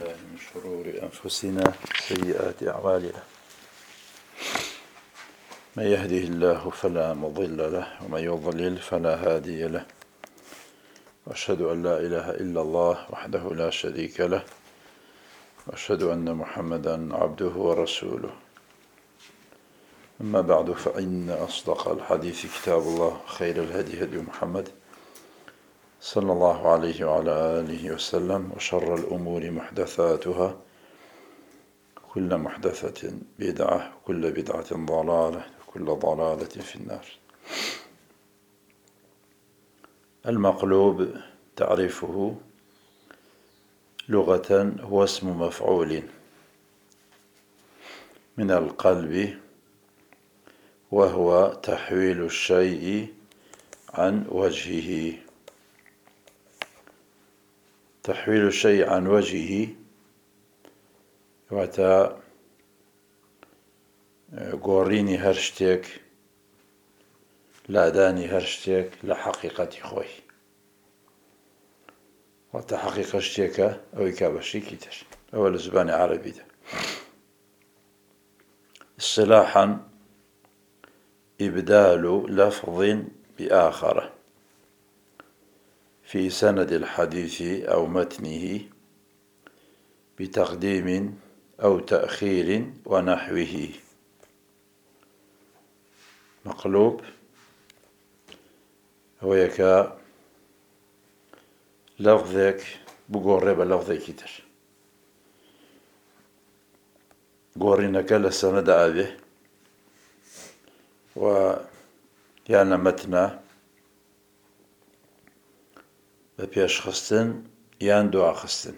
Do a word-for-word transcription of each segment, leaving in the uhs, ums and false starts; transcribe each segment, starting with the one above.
بالله من شرور أنفسنا سيئات أعمالنا من يهده الله فلا مضل له ومن يضلل فلا هادي له وأشهد أن لا إله إلا الله وحده لا شريك له وأشهد أن محمدا عبده ورسوله أما بعد فإن أصدق الحديث كتاب الله خير الهدي هدي محمد صلى الله عليه وعلى آله وسلم وشر الأمور محدثاتها كل محدثة بدعة وكل بدعة ضلالة وكل ضلالة في النار. المقلوب تعريفه لغة هو اسم مفعول من القلب وهو تحويل الشيء عن وجهه. تحويل الشيء عن وجهه واتا گۆڕینی هەر شتێک لادانی هەر شتێک لە حەقیقەتی خۆی واتە حەقیقە شتێکە ئەوەی کا بە شتێکی تر ئەوە لە زبانی عەرەبیدا. اصطلاحا إبدال لفظ بآخر في سند الحديث أو متنه بتقديم أو تأخير ونحوه. مقلوب هو يكا لفظك بقرب لفظك تر قرينك لسند أبيه و يعني متنا بپێش خستن یان دوا خستن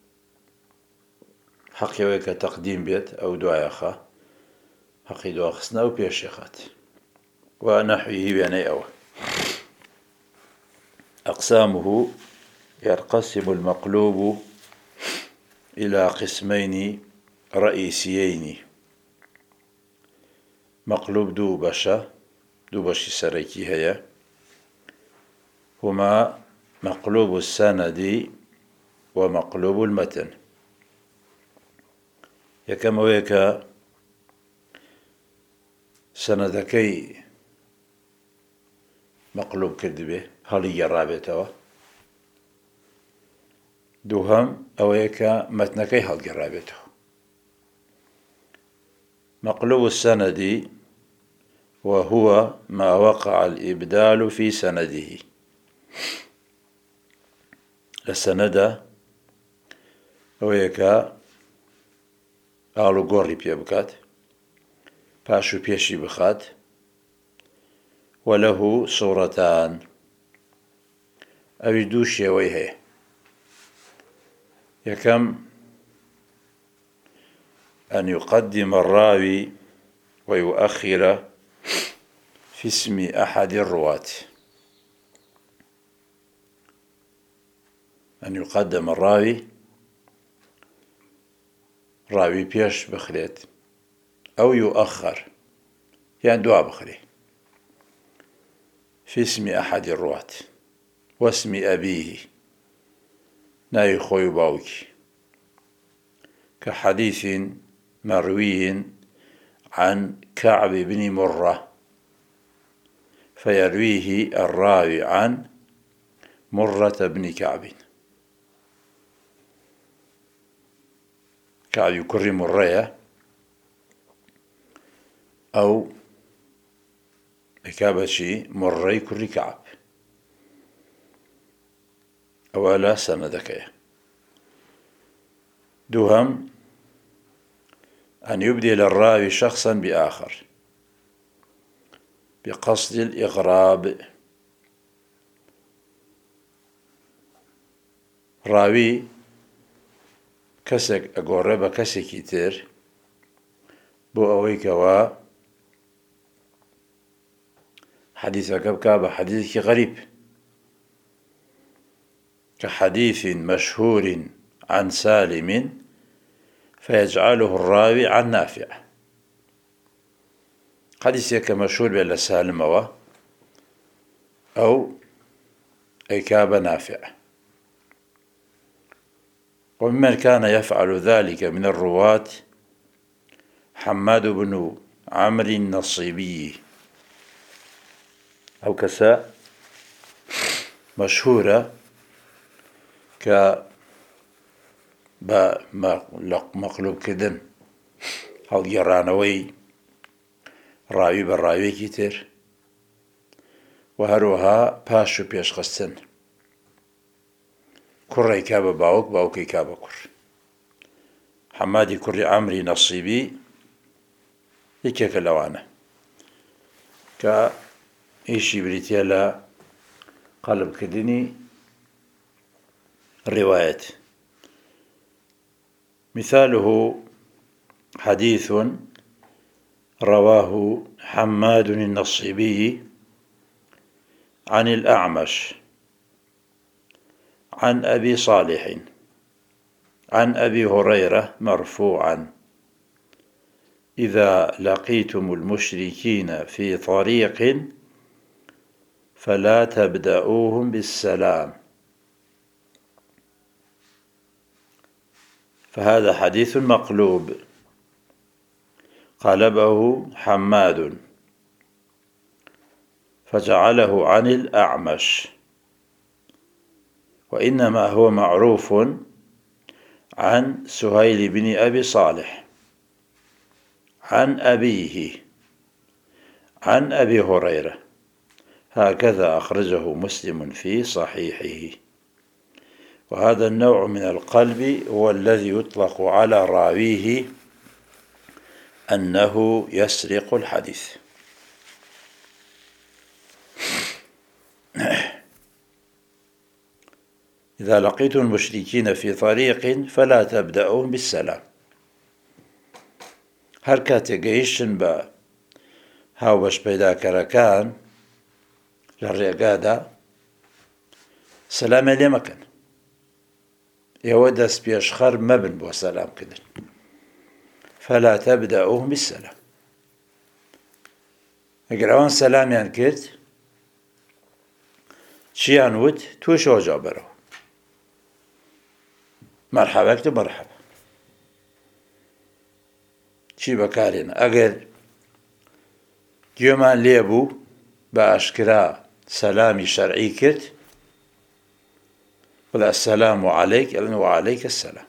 حەقیەوەی کە تەقدیم بێت ئەو دوایەخە حەقی دوا خستنە ئەو پێشێخات و نەحویه وێنەی ئەوە. أقسامه ينقسم المقلوب إلى قسمين رئيسيين. مقلوب دو بشا دو بشي سريكي هيا هما مقلوب السند ومقلوب المتن. يكما ويكا سندكي مقلوب كذبه هل يرابطه دوهم أويكا متنكي هل يرابطه. مقلوب السند وهو ما وقع الإبدال في سنده. السند أويكا ئاڵو گۆڕی پێ بکات پاش و پێشی بخات وله صورتان ئەوی دوو شێوەی هەیە. یەکەم أن يقدم الراوي ويؤخر في اسم أحد الرواة. أن يقدم الراوي راوي بيش بخريت أو يؤخر يعني دعا بخري في اسم أحد الرواة واسم أبيه ناي خوي باوكي كحديث مروي عن كعب بن مرة فيرويه الراوي عن مرة بن كعب. كعب يكرر مرية أو إكابشي مري كري كعب أولا سندك. دوهم أن يبدل الراوي شخصا بآخر بقصد الإغراب. راوي كسك أقرب كسكي تر بو أويكوا حديثك بكابة حديثك غريب كحديث مشهور عن سالم فيجعله الراوي عن نافع. حديثك مشهور بلا سالم أو أيكاب نافع وممن كان يفعل ذلك من الرواة حماد بن عمرو النصيبي أو كساء مشهورة ك مقلوب كدن هەڵ گێڕانەوەی ڕاوی بە ڕاویەکی تر و هەروەها پاش و پێشخستن کوڕی کا بە باوک باوکەی کا بە کوڕ. حەمادی کوڕی عەمری نەسیبی یەکێکە لەوانە کە ئیشی بریتیە لە قەڵبکردنی ڕیوایەت. مثاله حديث رواه حماد النصيبي عن الأعمش عن أبي صالح عن أبي هريرة مرفوعا: إذا لقيتم المشركين في طريق فلا تبدأوهم بالسلام. فهذا حديث مقلوب قلبه حماد فجعله عن الأعمش، وإنما هو معروف عن سهيل بن أبي صالح عن أبيه عن أبي هريرة، هكذا أخرجه مسلم في صحيحه. وهذا النوع من القلب هو الذي يطلق على راويه أنه يسرق الحديث. إذا لقيتم المشركين في طريق فلا تبدأوهم بالسلام. هەر کاتێک گەیشتن بە هاوبەش پەیداکەرەکان لە ڕێگادا سەلامیان لێ مەکەن، ئێوە دەست پێشخەر مەبن بۆ سەلامکردن. فلا تبدأوهم بالسلام. ئەگەر ئەوان سەلامیان کرد چیان وت؟ تووشەوە جا بەرەوە، مەرحەبا کتە مەرحەبا، چی بەکارهێنا. ئەگەر گوێمان لێبوو بە ئاشکرا سەلامی شەرعی کرد، بڵێ ئەسسەلام عەلەیک، ئەڵێن وعەلەیکە السەلام.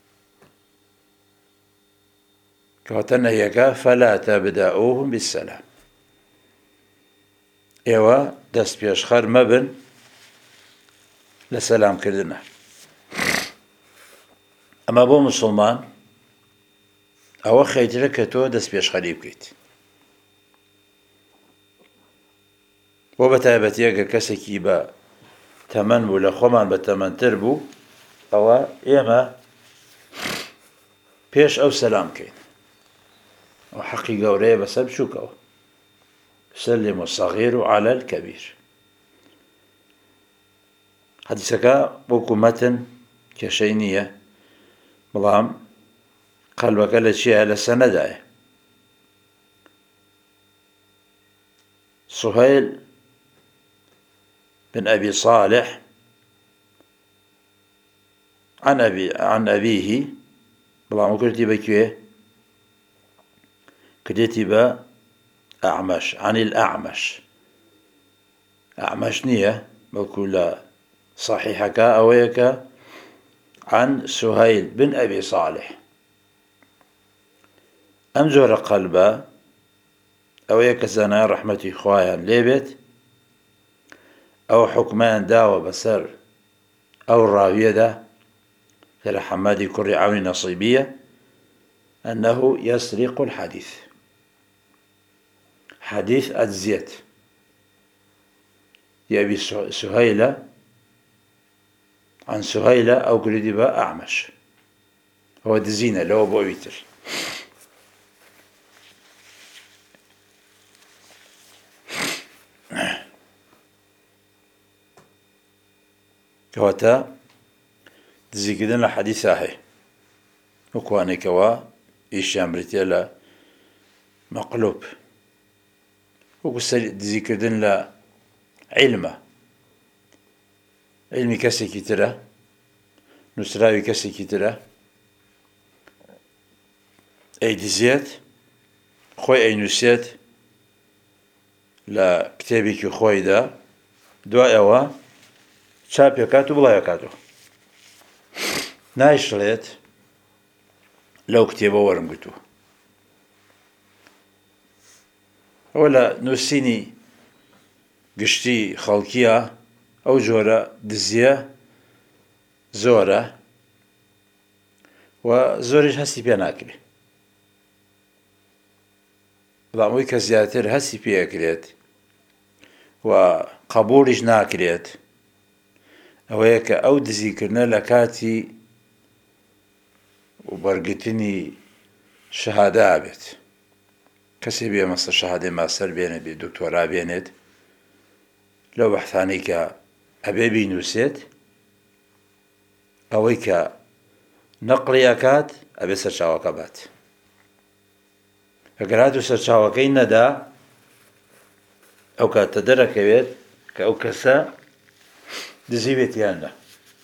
کەواتە نەهیەکە فەلا تەبدەئوهم بالسەلام، ئێوە دەست پێشخەر مەبن لە سەلامکردنە. ئەمە بۆ موسڵمان ئەوە خەیترە کە تۆ دەست پێشخەری بکەیت، بۆ بەتایبەتی ئەگەر کەسێکی بە تەمەن بوو، لە خۆمان بە تەمەنتر بوو، ئەوە ئێمە پێش ئەو سەلام بکەین. ئەو حەقی گەورەیە بەسەر بچووکەوە. سەلم الصەغیر عەلە الکەبیر. حەدیسەکە وەکو مەتن کێشەی نییە، بەڵام قەلبەکە لە چییە؟ لە سەنەدایە. سهيل بن أبي صالح عن أبي عن أبيه، بەڵام کردی بەکوێ؟ کردێتی بە ئەعمەش، عن الأعمش. ئەعمەش نییە، بەڵکو لە صحیحەکە ئەوەیە کە عن سهيل بن أبي صالح. ئەم جۆرە قەلبە ئەوەیە کە زانایان ڕەحمەتی خوایان لێبێت ئەو حکمیان داوە بەسەر ئەو ڕاویەدا کە لە حەمادی کوڕی عەمری نەسیبیە أنه يسرق الحديث. حديث أجزيت يأبي سهيلة عن سهيلة أو قردبا أعمش، هو دزينة لو بويتر. كواتا دزيكدن لحديث صحيح وكواني كوا إيشان بريتيلا مقلوب، وكسر دزيكدن لا علمه علمي كسي كتيرة نووسراوی کەسێکی ترە ئەیدزێت خۆی ئەینووسێت لە کتێبێکی خۆیدا دوای ئەوە چاپێکات و بڵاوێکاتەوە نایشڵێت لەو کتێبە وەرم گرتووە. ئەوە لە نووسینی گشتی خەڵکیە ئەو جۆرە دزیە زۆرە و زۆریش هەستی پێ ناکرێت، بەڵام ئەوەی کە زیاتر هەستی پێەکرێت و قبوڵیش ناکرێت ئەوەیە کە ئەو دزیکردنە لە کاتی وەرگرتنی شەهادە بێت. کەسێ بێ مەسە شەهادەی ماستەر بێنێت بێ دکتۆرا بێنێت لەو بەحثانەی کە ئەبێ بینووسێت ئەوەی کە نەقڵی ئەکات ئەبێ سەرچاوەکە بات. ئەگەر هاتوو سەرچاوەکەی نەدا ئەو کاتە دەرەکەوێت کە ئەو کەسە دزیوێت یان نا.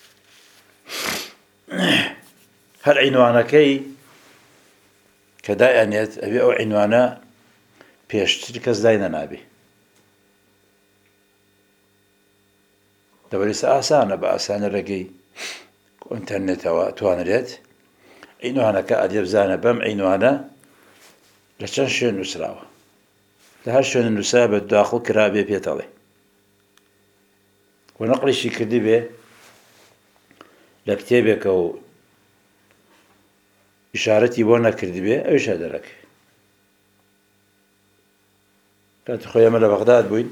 هەر عینوانەکەی کە دایانێت ئەبێ ئەو عینوانە پێشتر کەس داینە نابێ. دەبەرێسە ئاسانە بە ئاسانە ڕێگەی ئینتەرنێتەوە توانرێت عینوانەکە ئەدێ بزانە بەم عینوانە لە چەند شوێن نووسراوە، لە هەر شوێنە نووسا بە داخڵ کرابێ پێتەڵێ و نەقڵیشی کردی بێ لە کتێبێکە و ئیشارەتی بۆ نەکردی بێ ئەویشە دەرەکە. کاتی خۆی ئەمە لە بەغداد بووین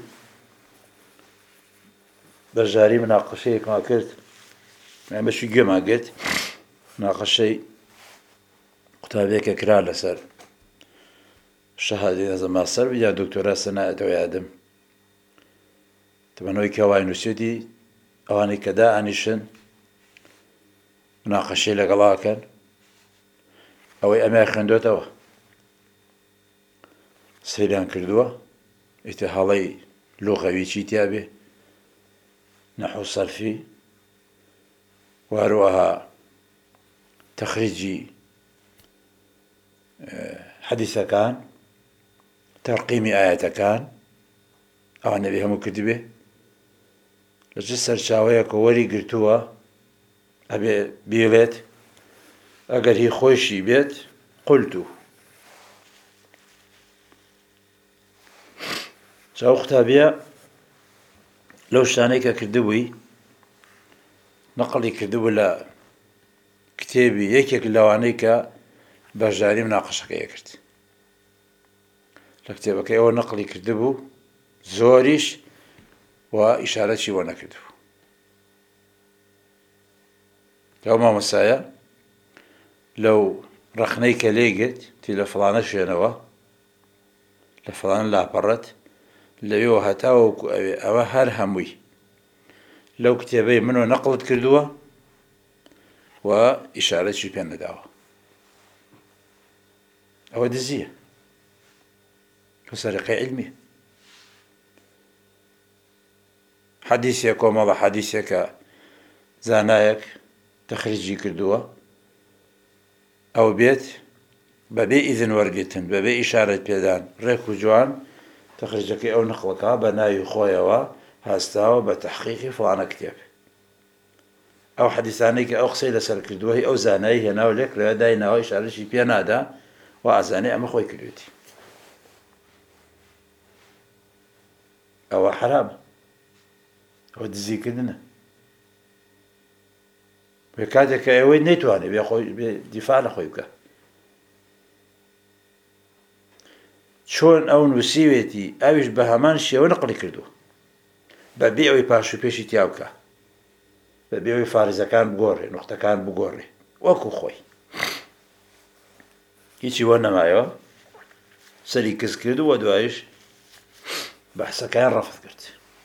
بەرژاری مناقەشەیەکمان کرد، بەشی گوێمان گرت، مناقەشەی قوتابیەکە کرا لەسەر شەهادەی نەزم ماستەر یا دکتۆرا سەنایەتەوە یادم تەمەنەوەی کە وای نووسێتی ئەوانەی کە دائانیشن مناقەشەی لەگەڵاکەن ئەوەی ئەمە خوێندوێتەوە سەیریان کردووە ئیتر هەڵەی لوغەوی چی تیا بێ نەحو سەرفی وهروەها تەخریجی حەدیثەکان تەرقیمی ئایەتەکان ئەوانە بێ هەموو کردی بێ لە چ سەرچاوەیەکە وەری گرتووە ئەبێ بێڵێت ئەگەر هی خۆشی بێت قولتو. چاو قوتابیە لەو شتانەی کە کردبووی نەقڵی کردبوو لە کتێبی یەکێک لەوانەی کە بەشداری مناقەشەکەیە کرد لە کتێبەکەی ئەوە نەقڵی کردبوو زۆریش و ئیشارەتی بۆ نەکردبوو. لەو مامۆسایە لەو ڕەخنەی کە لێگرت تی لە فڵانە شوێنەوە لە فڵانە لاپەڕەت لەوێەوە هەتاوەکو ئەوێ ئەوە هەر هەمووی لەو کتێبەی منەوە نەقڵت کردووە و ئیشارەتی پێ نەداوە. ئەوە دزیە کە سەرقەی عیلمیە. حەدیثێک کۆمەڵە حەدیثێکە زانایەک تەخریجی کردووە ئەو بێت بەبێ ئیذن وەرگرتن بەبێ ئیشارەت پێدان ڕێک و جوان تەخریجەکەی ئەو نەقڵەکە بە ناوی خۆیەوە هاستاوە بە تەحقیقی فڵانە کتێب. ئەو حەدیثانەی کە ئەو قسەی لەسەر کردووە ئەو زانایی هێناو لێک لەوێ دایناوە ئیشارەتی پێ نادا و ئازانەی ئەمە خۆی کردوێتی. ئەوە حرامە، ئەوە دزیکردنە. بێ کاتێک کە ئەوەی نەیتوانێت بێ خۆی بێ دیفاع لە خۆی بکە. چۆن ئەو نووسیوێتی ئەویش بە هەمان شێوە نەقڵی کردووە بەبێ ئەوەی پاش و پێشی تیا بکە بەبێ ئەوەی فارزەکان بگۆڕێ نوختەکان بگۆڕێ وەکو خۆی هیچی وە نەمایەوە سەری کەس کرد و دوایش بەحسەکەیان ڕەفت کرد.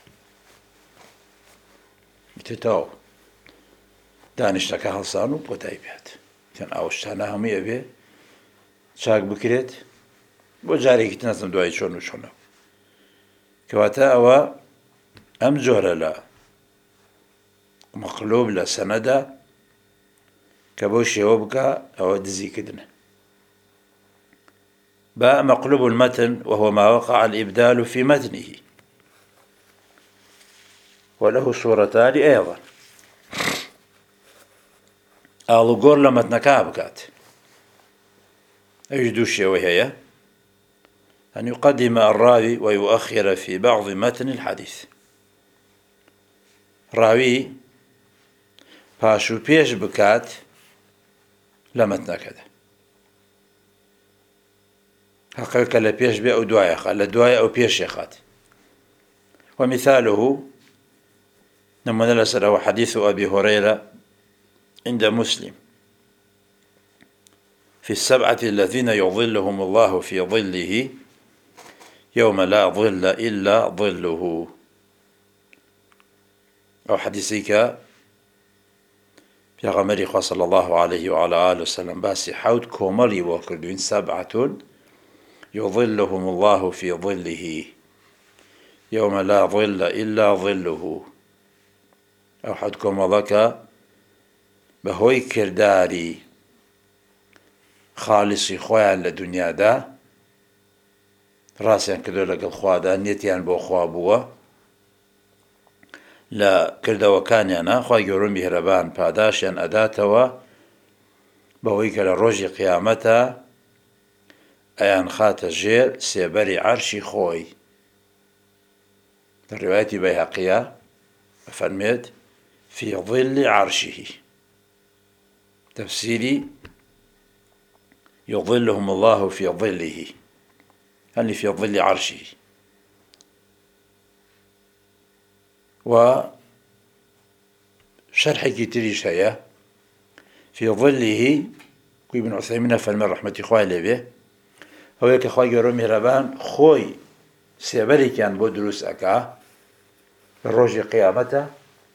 ئیتر تەواو دانیشتەکە هەڵسان و کۆتایی بێت. تەن ئەو شتانە هەمووی ئەبێ چاک بکرێت بۆ جارێکی نەزم دوای چۆن و چۆنە. کەواتە ئەوە ئەم جۆرە لە مەقلوب لە سەنەدا كبوشي وبكى أو دزي كدنه. باء مقلوب المتن وهو ما وقع الإبدال في متنه، وله صورتان أيضا. آلو قول لمتن كابكات أجدوشي وهي أن يقدم الراوي ويؤخر في بعض متن الحديث. راوي باشو بيش بكات لمتن كذا حقيقة لبيش بي أو دوايا خال لدوايا أو بيش يخات. ومثاله نمنا لسأله حديث أبي هريرة عند مسلم في السبعة الذين يظلهم الله في ظله يوم لا ظل إلا ظله. أو حديثك في غمري صلى الله عليه وعلى آله وسلم باسي حوت كومالي وكردوين سبعة يظلهم الله في ظله يوم لا ظل إلا ظله. أو حد كومالك بهوي كرداري خالصي خويا لدنيا دا راسيان كدو لقل خوا دا نيتيان بو خوا بوا لا كردو كانيانا خوا يقولون بهربان باداشيان أداتوا بهوي كلا روجي قيامتا أيان خات الجير سيبري عرشي خوي. الرواية بيهقية فرميت في ظل عرشه، تفسيري يظلهم الله في ظله يعني في ظل عرشه. وشرح كتير شيء في ظله ابن عثيمين فرمي رحمة إخوائي به هو يك إخوائي رمي ربان خوي سيبري كان بودروس أكا الرجي قيامته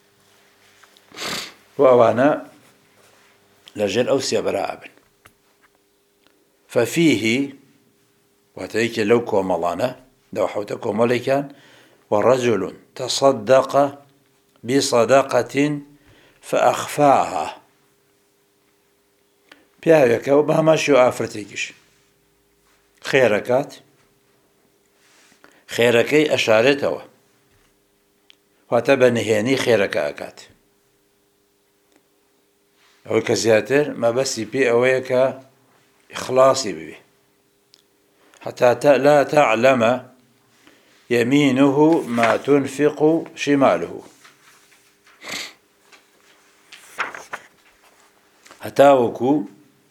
وأوانا لجل أو سيبرا أبن. ففيه واتيك لو كوملانا لو حوت كوملي كان ورجل تصدق بصدقة فأخفاها بيهاك وبهما شو آفرتيكش خيركات خيركي أشارته واتبنهيني خيرك أكات أو كزياتر ما بس بي أويك إخلاصي به حتى لا تعلم يمينه ما تنفق شماله. هتاوكو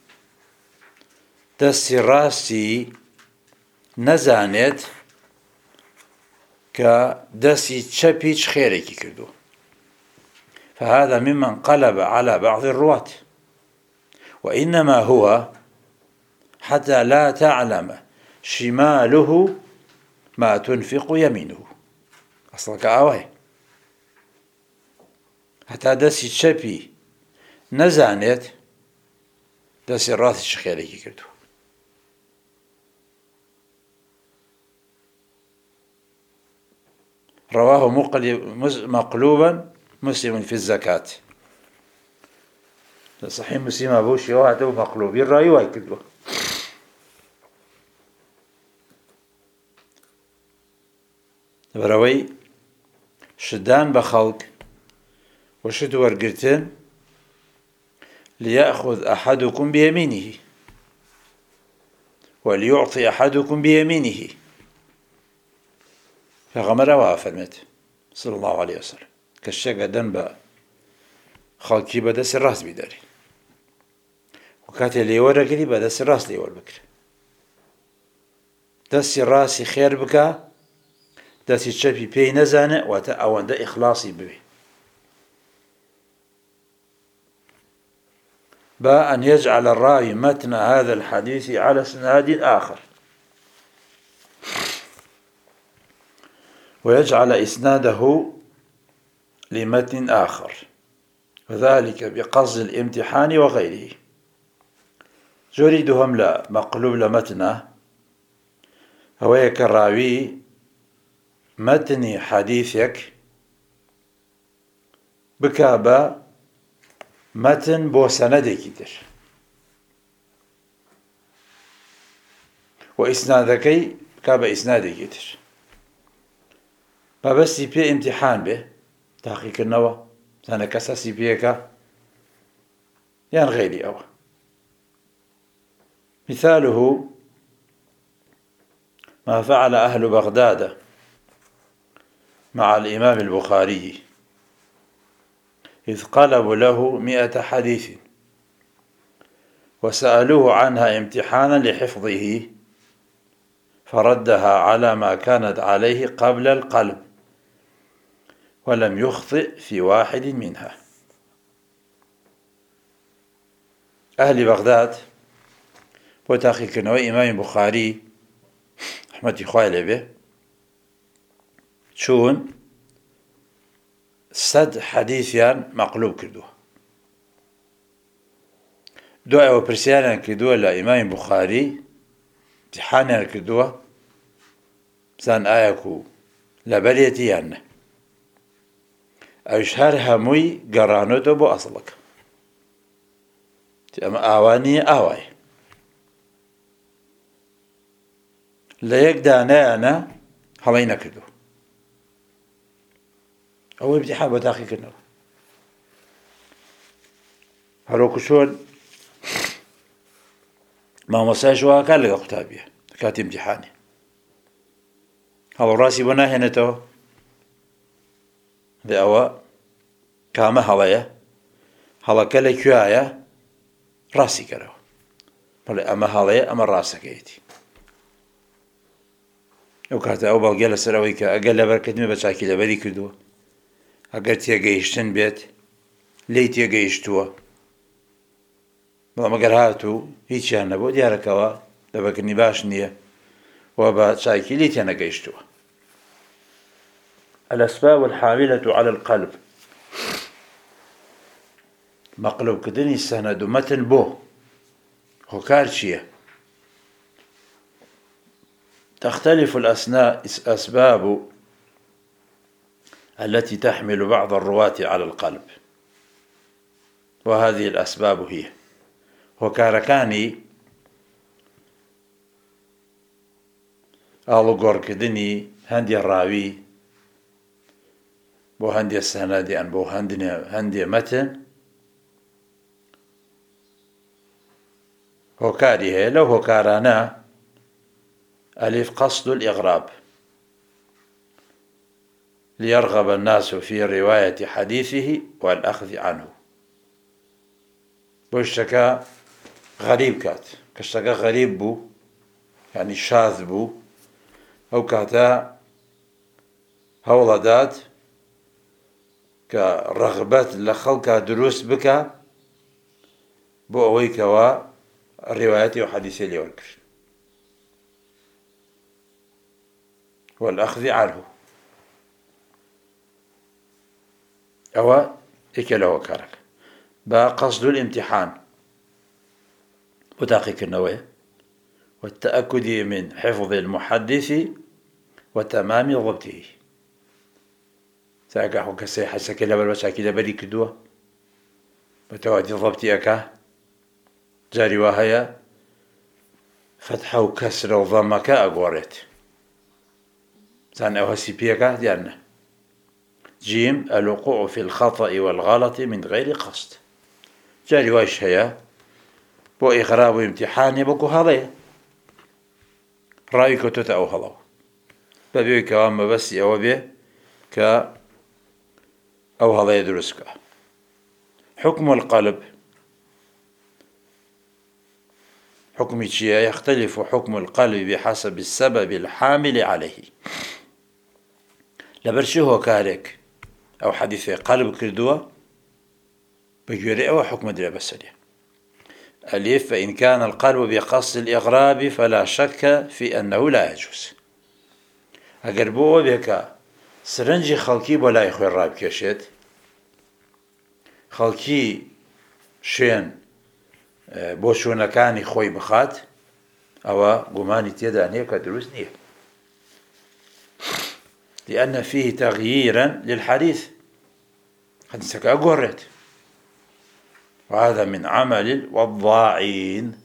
دسي راسي نزانت كدسي تشبيش خيرك كردو. فهذا ممن قلب على بعض الرواة، وإنما هو حتى لا تعلم شماله ما تنفق يمينه. أصلك آوه حتى دسي تشبي نزانت دسي راسي شخيرك كردو. رواه مقلوبا مسلم في الزكاة. صحيح مسلم أبوشي وعده مقلوبين رأي وايكدوا. بروي شدان بخلق وشد ورقرتن ليأخذ أحدكم بيمينه وليعطي أحدكم بيمينه. فغمر وافرمت صلى الله عليه وسلم كالشقة دنبا خلقي بدا سراس بداري وكاتي لي ورقلي بدا سراس لي والبكر دسي راسي خير بكا دسي تشبي بي نزانة واتا اوان دا إخلاصي ببي. با أن يجعل الراوي متن هذا الحديث على اسناد آخر ويجعل إسناده لمتن آخر، وذلك بقصد الامتحان وغيره. جريدهم لا مقلوب لمتنه هويك الراوي متن حديثك بكابا مەتن بۆ سەنەدێکی تر و ئیسنادەکەی کا بە ئیسنادێکی تر مەبەستی پێ ئیمتیحان بێ تاقیکردنەوە زانە کەسە سی پێەکە یان غێری ئەوە. مثاله ما فعل أهل بغداد مع الإمام البخاري إذ قلبوا له مئة حديث وسألوه عنها امتحانا لحفظه فردها على ما كانت عليه قبل القلب ولم يخطئ في واحد منها. أهل بغداد بۆ تاقیکردنەوەی ئیمامی بوخاری رحمەتی خوای لێبێ چوون سەد حەدیثیان مەقلوب کردووە. دوای ئەوە پرسیاریان کردووە لە ئیمامی بوخاری، امتحانیان کردووە بزان ئایا و لەبەرێتی یان نە. ئەویش هەر هەمووی گەڕانۆتەوە بۆ ئەسڵەکە، ئەمە ئاوانیە ئاوایە لە یەک دانایانە هەڵەی نەکردووە. ئەوە امتحان بۆ تاقیکردنەوە. هەروەکو چۆن مامۆستایش واکات لەگەڵ قوتابیە کاتی امتحانی هەڵەڕاستی بۆ ناهێنێتەوە دە ئەوە کامە هەڵەیە، هەڵەکە لەکوێیە، ڕاستی کەرەوە بەڵێ ئەمە هەڵەیە، ئەمە ڕاستەکەیەتی. ئەو کاتە ئەو بەڵگە لەسەر ئەوەی کە ئەگەر لەبەرکردنی بە چاکی لەبەری کردووە، ئەگەر تێگەیشتن بێت لێی تێگەیشتووە، بەڵام ئەگەر هاتوو هیچیان نەبوو دیارەکەوە لەبەرکردنی باش نییە و بە چاکی لێی تێنەگەیشتووە. الأسباب الحاملة على القلب مەقلوبکردنی سەنەد و مەتن بۆ هۆکار چییە؟ تختلف الأسباب التي تحمل بعض الرواة على القلب، وهذه الأسباب هي هۆکارەکانی ئاڵوگۆڕکردنی هەندێ ڕاوی بۆ هەندێ سەنەدیان بۆ هەندێ مەتن هۆکاری هەیە. لەو هۆکارانە ألف قصد الإغراب ليرغب الناس في رواية حديثه والأخذ عنه. بۆ شتەکە غەریب کات کە شتەکە غەریب بوو یعنی شاذ بوو، ئەو کاتە هەوڵەدات کە ڕەغبەت لە خەڵکا دروست بکە بۆ ئەوەی کەوە ڕیوایەتی و حەدیثێ لێ وەرگرت والأخذ عنه. ئەوە یەکێ لە هۆکارەکە. با قصد الامتحان بۆ تاقیکردنەوەیە والتأكد من حفظ المحدث وتمام ضبطه. ساکە حو کەسێ حەسەکە لەبەر بە چاکی لەبەری کردووە بە تەواتی ضبطی ئەکا، جاری وا هەیە فتحە و کەسرە و ضەمەکە ئەگۆڕێت، زان ئەوە سی پێەکە دیان نە. جيم الوقوع في الخطأ والغلط من غير قصد، جاری وایش هەیە بۆ ئیغراب و امتحانی بۆکو هەڵەیە ڕاوی کەوتۆتە ئەو هەڵەوە بەبێ کەوا مەبەستی ئەوە بێ کە ئەو هەڵەیە دروست بکە. حكم القلب حكمي چییە؟ يختلف حكم القلب بحسب السبب الحامل عليه. لەبەر چی هۆکارێک ئەو حەدیثێ قەلب کردووە بەگوێرەی ئەوە حکمە درێ بەسەریە. ألف فإن كان القلب بقصد الإغراب فلا شك في أنه لا يجوز. ئەگەر بۆ ئەوە بێکە سرنجی خەڵکی بۆ لای خۆی ڕابکێشێت، خەڵکی شوێن بۆ شوێنەکانی خۆی بخات، ئەوە گومانی تێدا نییە کە دروست نییە، لأن فيه تغييرا للحديث، حديثك أقورت وهذا من عمل الوضاعين.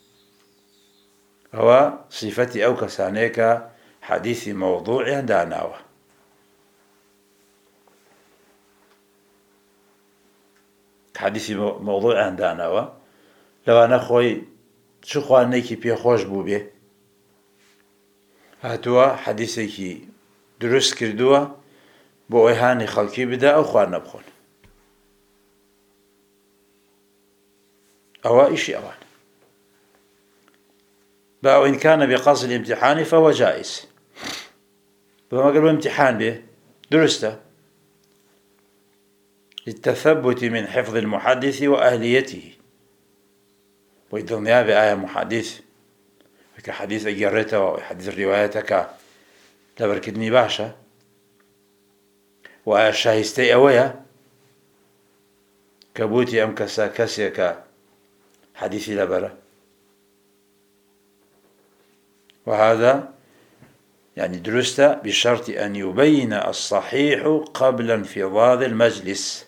هو صفتي أو كسانيك حديث موضوع داناوة. حديث موضوع داناوة لو أنا خوي شو خوانيكي بي خوش بو بي هاتوا حديثيكي دروس كردوا بو إيهاني خلقي بدا أو خوان نبخون أو إشي أوان بأو إن كان بقصد الامتحان فهو جائز. فما قالوا امتحان به درسته للتثبت من حفظ المحدث وأهليته. وإذا نيابة آية محدث كحديث أجرته وحديث روايتك لبركدني باشا وآية شاهستي أويا كبوتي أم كسا كسيك حديثي لبرا. وهذا يعني درست بشرط أن يبين الصحيح قبل انفضاض المجلس.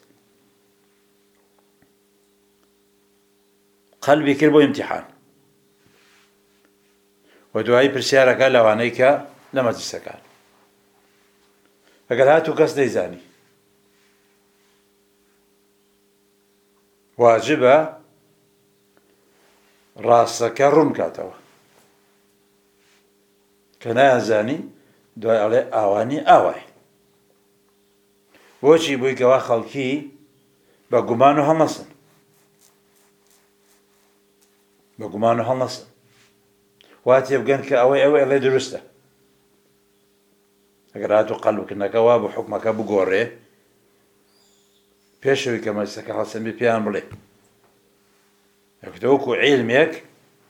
قلبي كربو امتحان ودعاي برسيارك لوانيك لما تستكان فقال هاتو كس ديزاني واجب راسك رمكاتوا كنا زاني دعاي علي آواني آواي وشي بوي كوا خلقي بقمانو هنصن بقمانو هنصن واتي بقن كأوي أوي الله درسته أقرأتو قلبك إنك وابو حكمك أبو قوري بيشوي كما يسكى حسن بيان بلي يكتوكو علمك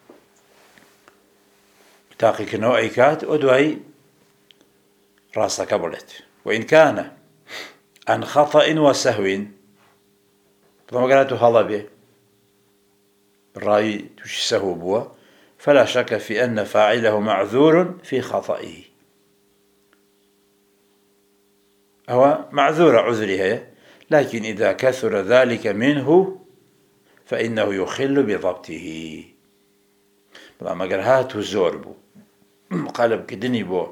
تاقي كنوعي كات ودوي راسك بلت. وإن كان عن خطأ وسهو فما قرأتو هلا به الرأي تشي سهو بوا فلا شك في أن فاعله معذور في خطئه. هو معذور عذره لكن إذا كثر ذلك منه فإنه يخل بضبطه. ما قال هاتو زور بو قالب كدني بو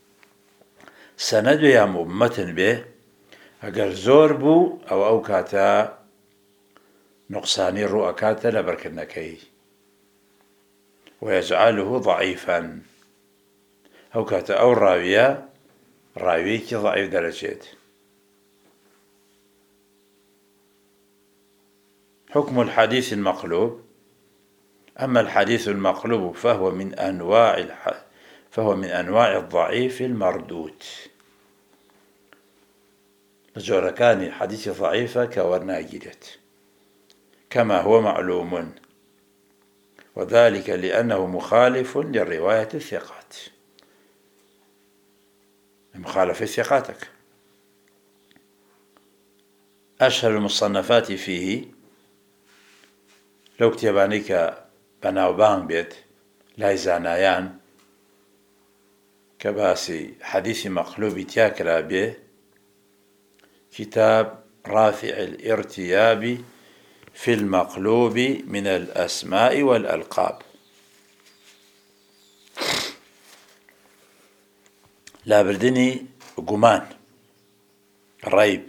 سند يا ممتن به أقل زور بو أو أو كاتا نقصاني الرؤى كاتا لبركنكي ويجعله ضعيفا أو كاتا أو راوية راويك ضعيف درجات. حكم الحديث المقلوب. أما الحديث المقلوب فهو من أنواع الح... فهو من أنواع الضعيف المردود. لجوركان الحديث ضعيفة كورناجدت كما هو معلوم وذلك لأنه مخالف للرواية الثقات. مخالف ثقاتك. أشهر المصنفات فيه لو كتبانيك بناوبان بيت لاي زانايان كباسي حديث مقلوب تياكرا به كتاب رافع الارتياب في المقلوب من الأسماء والألقاب. لا بردني قمان ريب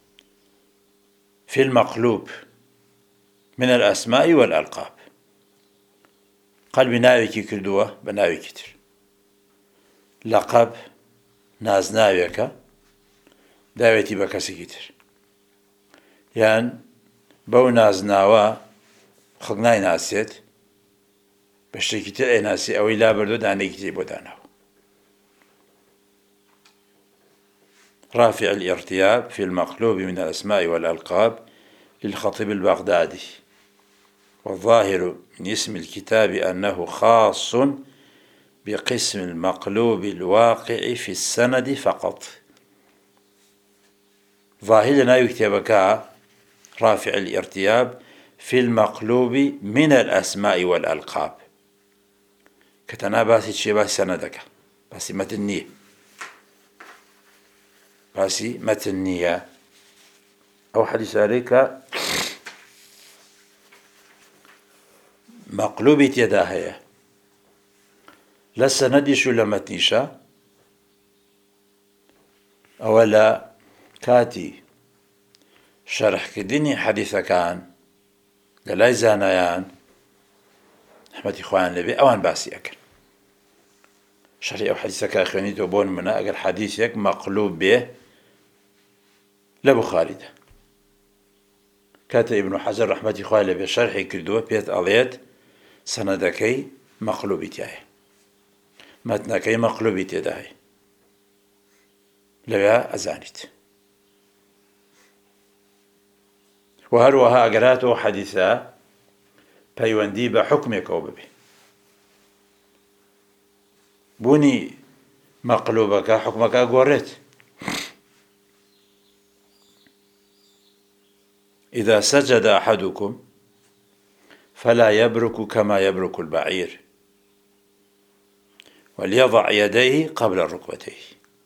في المقلوب من الأسماء والألقاب. قال بناوي كي كردوه بناوي كتر لقب نازناويك داويتي بكسي كتر يعني بو نازناوا خلقناي ناسيت بشتي كتر اي ناسي اوي لا بردو داني كتر بوداناو. رافع الارتياب في المقلوب من الأسماء والألقاب للخطيب البغدادي. والظاهر من اسم الكتاب أنه خاص بقسم المقلوب الواقع في السند فقط. ظاهرنا يكتبك رافع الارتياب في المقلوب من الأسماء والألقاب كتنا باسي تشي باسي سندك باسي متنية باسي متنية أو حديث عليك مقلوبی تێدا هەیە لە سەنەدیش و لە مەتنیشە ئەوە لە کاتی شەرحکردنی حەدیثەکان لە لای زانایان رحمەتی خوایان لەبێ ئەوان باسی ئەکەن شەرحی ئەو حەدیثەکە خوێنیتەوە بۆ نمونە ئەگەر حەدیثێک مەقلوب بێ لە بوخاریدا کاتە ئیبن حەجەر رحمەتی خوای لەبێ شەرحی کردووە پێت ئەڵێت سەنەدەکەی مەقلوبی تایە مەتنەکەی مەقلوبی تێدا هەیە لەوێ ئەزانیت و هەروەها ئەگەر هاتەوە حەدیثە پەیوەندی بە حوکمێکەوە ببێ بوونی مەقلوبەکە حوکمەکە گۆڕێت إذا سجد أحدكم فلا يبرك كما يبرك البعير وليضع يديه قبل ركبتيه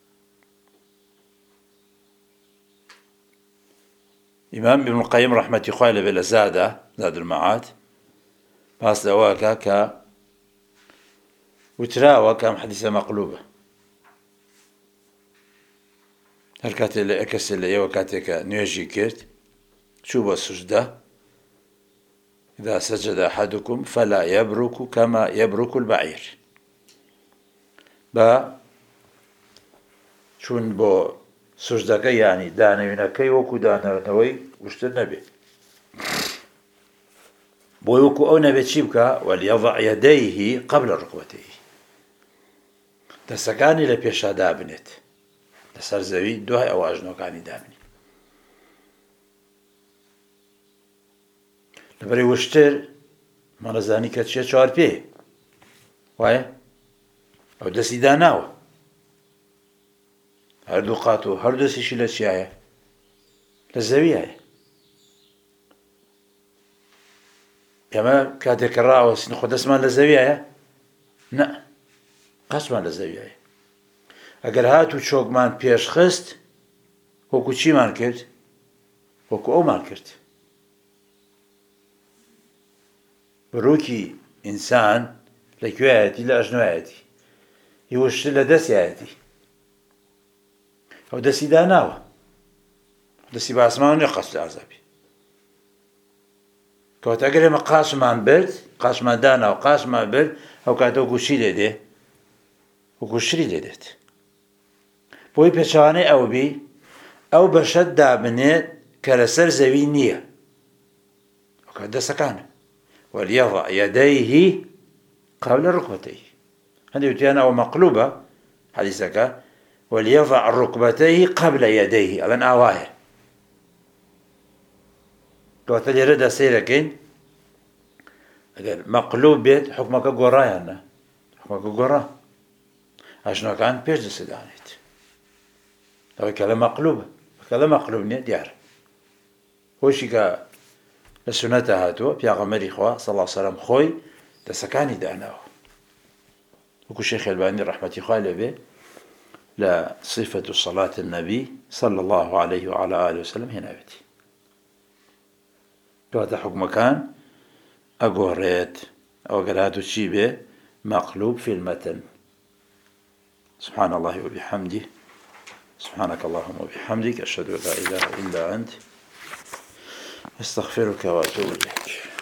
إمام ابن القيم رحمة الله عليه بالزادة زاد المعاد باس دواكا كا وتراوى كام حديثة مقلوبة هل كاتي اللي أكس اللي وكاتي نيجي كيرت شو السجدة إذا سجد أحدكم فلا يبرك كما يبرك البعير با چون بو سجدەکە یعنی دانەوینەکەی وەکو دانەوەی وشتر نەبێت بۆی وەکو ئەو نەبێت چی بکە وەلیەضع یەدەیه قبل ڕکبەتەیه دەستەکانی لە پێشا دابنێت لەسەر زەوی دوای ئەو ئاژنۆکانی دابنێت لەبەرەی وشتر مەڕەزانی کە چیە چوار پێ وایە ئەو دەستی داناوە هەردوو قات و هەردوو دەستیشی لە چیایە لە زەویایە ئێمە کاتێک کە ڕاوەستین خۆ دەستمان لە زەویایە نە قەچمان لە زەویایە ئەگەر هات و چۆکمان پێش خست وەکو چیمان کرد وەکو ئەومان کرد بڕووکی ئینسان لەکوێیەتی لە ئەژنۆیەتی هی وشتر لە دەستیایەتی ئەو دەستی داناوە دەستی بە ئاسمان نیە قەچ لە ئازابی کەواتە ئەگەر ئێمە قاچمان برد قاچمان دانا و قاچمان برد ئەو کاتە وەکو چی لێ دێ وەکو شری لێ دێت بۆی پێچەوانەی ئەو بی ئەو بەشەت دابنێت کە لەسەر زەوی نییە ئەو کات دەستەکانە وەلیەضع یەدەیه قبل ركبتيه هەندێک وتیان ئەوە مەقلوبە حەدیثەکە وليضع ركبتيه قبل يديه ئەڵەن ئاوایە کەواتە لێرەدا سەیرەکەین ئەگەر مەقلوب بێت حوکمەکە گۆڕایان نا حوکمەکە گۆڕا ئاژنۆکان پێش دەسەدانێت ئەوەی کە لە مەقلوبە کە لە مەقلوب نییە دیارە خۆشی کە لە سونەتە هاتووە پیاغەمبەری خوا صلی الله علیه وسلم خۆی دەسەکانی داناوە وەکو شێخ ئەلبانی ڕەحمەتی خوای لێبێ لا صفة صلاة النبي صلى الله عليه وعلى آله وسلم هنا بتي كواتا حكم كان أقوريت أو قراتو تشيبه مقلوب في المتن سبحان الله وبحمده سبحانك اللهم وبحمدك أشهد أن لا إله إلا أنت أستغفرك وأتوب إليك